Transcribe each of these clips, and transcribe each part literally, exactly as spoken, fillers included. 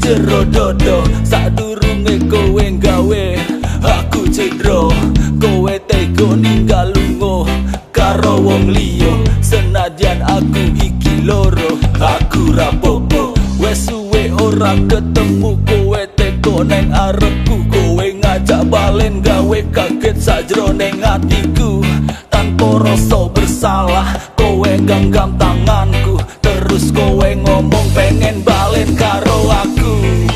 jero dodo. Sadurunge kowe gawe aku cedro, kowe tego ninggal lunga karo wong liya. Senadyan aku iki loro, aku rapopo. Wes suwe ora ketemu kowe teko neng arepku. Kowe ngajak balen gawe kaget sajroning atiku. Tanpa rasa bersalah kowe genggam tanganku, terus kowe ngomong pengen balen karo aku.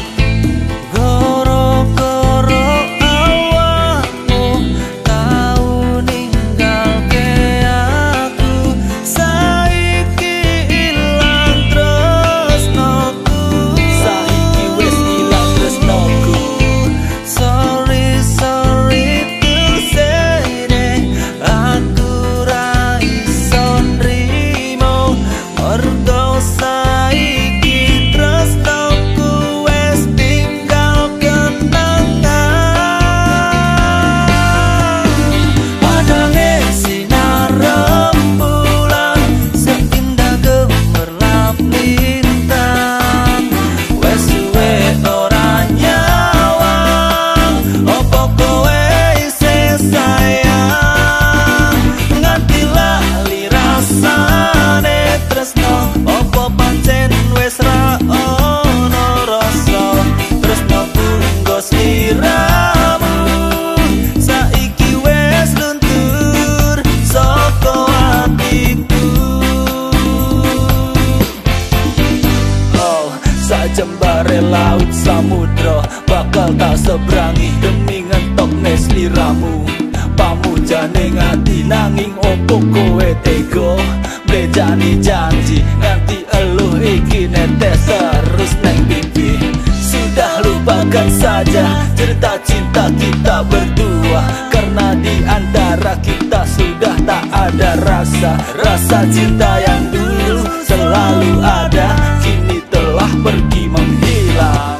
Jembare laut samudra bakal tak seberangi demi ngentok nesliramu. Pamujane ngati nanging opo kowe tega blejani janji nganti eluh iki netes terus neng pipi. Sudah lupakan saja cerita cinta kita berdua, karena di antara kita sudah tak ada rasa. Rasa cinta yang dulu selalu ada kini telah pergi menghilang.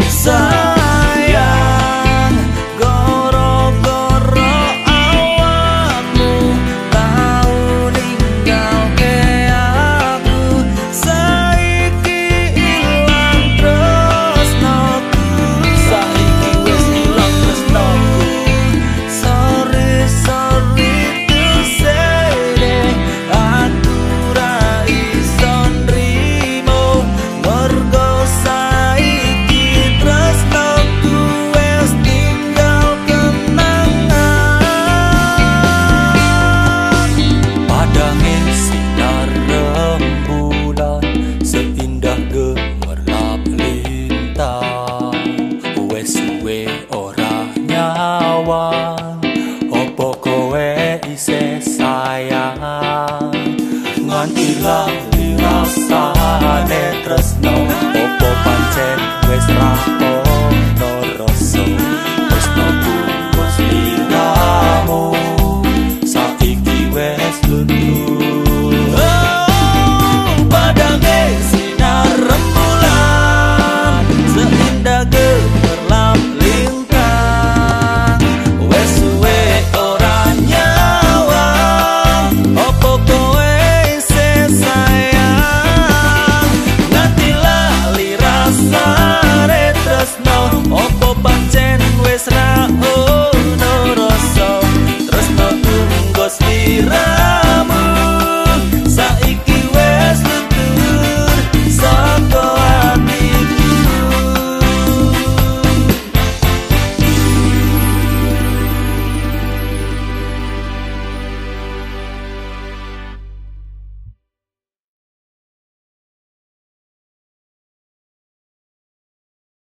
Sayang, goro-goro awakmu tau ninggalke aku. Saiki ilang tresnoku, saiki wis ilang tresnoku. Sorry, sorry to say that aku ra iso nrimo mergo saiki tresnoku wis tinggal kenangan. Padangin sinar rembulan seindah gemerlap lintang. Wes suwe ora nyawang, opo kowe isih sayang. Nganti lali rasane tresno, opo pancen wis ra